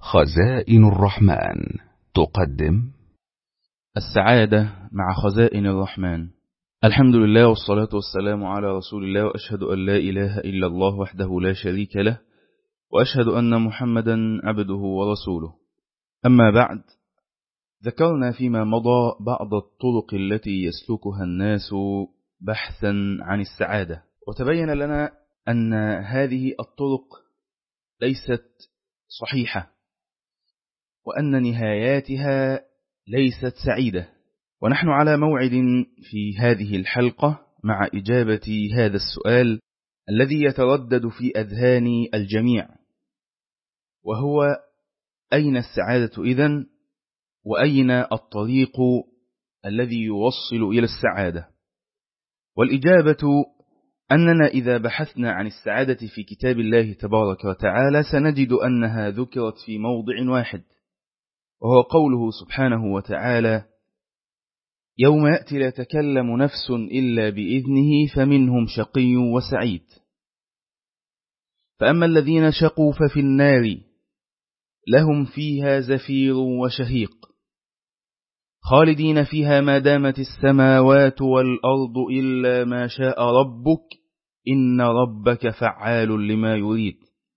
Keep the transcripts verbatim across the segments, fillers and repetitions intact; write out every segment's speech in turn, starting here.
خزائن الرحمن تقدم السعادة مع خزائن الرحمن. الحمد لله والصلاة والسلام على رسول الله، وأشهد أن لا إله إلا الله وحده لا شريك له، وأشهد أن محمدا عبده ورسوله. أما بعد، ذكرنا فيما مضى بعض الطرق التي يسلكها الناس بحثا عن السعادة، وتبين لنا أن هذه الطرق ليست صحيحة، وأن نهاياتها ليست سعيدة. ونحن على موعد في هذه الحلقة مع إجابة هذا السؤال الذي يتردد في أذهان الجميع، وهو: أين السعادة إذن؟ وأين الطريق الذي يوصل إلى السعادة؟ والإجابة أننا إذا بحثنا عن السعادة في كتاب الله تبارك وتعالى سنجد أنها ذكرت في موضع واحد، وهو قوله سبحانه وتعالى: يوم يأتي لا تكلم نفس إلا بإذنه فمنهم شقي وسعيد. فأما الذين شقوا ففي النار لهم فيها زفير وشهيق خالدين فيها ما دامت السماوات والأرض إلا ما شاء ربك إن ربك فعال لما يريد.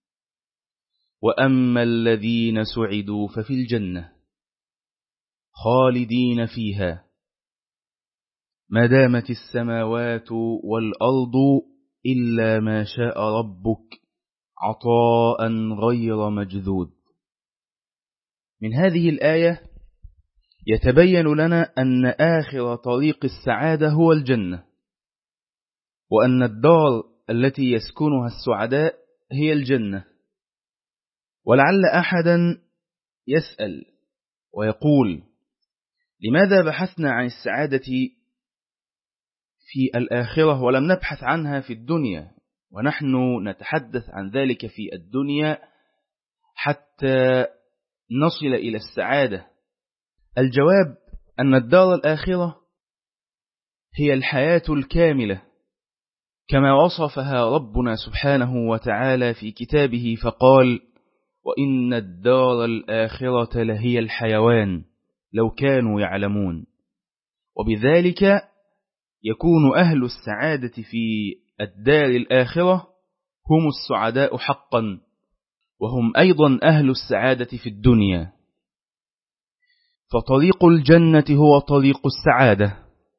وأما الذين سعدوا ففي الجنة خالدين فيها ما دامت السماوات والأرض إلا ما شاء ربك عطاء غير مجذود. من هذه الآية يتبين لنا أن آخر طريق السعادة هو الجنة، وأن الدار التي يسكنها السعداء هي الجنة. ولعل أحدا يسأل ويقول: لماذا بحثنا عن السعادة في الآخرة ولم نبحث عنها في الدنيا، ونحن نتحدث عن ذلك في الدنيا حتى نصل إلى السعادة؟ الجواب أن الدار الآخرة هي الحياة الكاملة كما وصفها ربنا سبحانه وتعالى في كتابه فقال: وإن الدار الآخرة لهي الحيوان لو كانوا يعلمون. وبذلك يكون أهل السعادة في الدار الآخرة هم السعداء حقا، وهم أيضا أهل السعادة في الدنيا. فطريق الجنة هو طريق السعادة،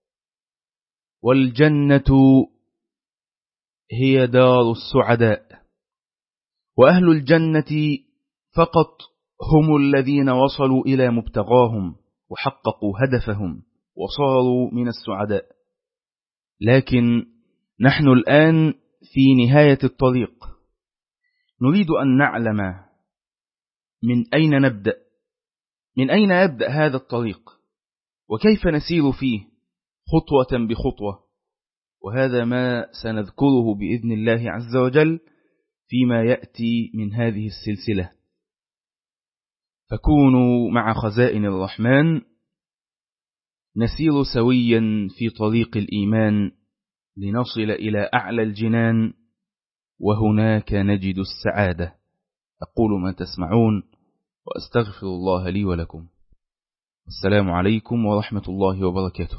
والجنة هي دار السعداء، وأهل الجنة فقط هم الذين وصلوا إلى مبتغاهم وحققوا هدفهم وصاروا من السعداء. لكن نحن الآن في نهاية الطريق، نريد أن نعلم من أين نبدأ، من أين يبدأ هذا الطريق، وكيف نسير فيه خطوة بخطوة. وهذا ما سنذكره بإذن الله عز وجل فيما يأتي من هذه السلسلة. فكونوا مع خزائن الرحمن، نسير سويا في طريق الإيمان لنصل إلى أعلى الجنان، وهناك نجد السعادة. أقول ما تسمعون، وأستغفر الله لي ولكم. السلام عليكم ورحمة الله وبركاته.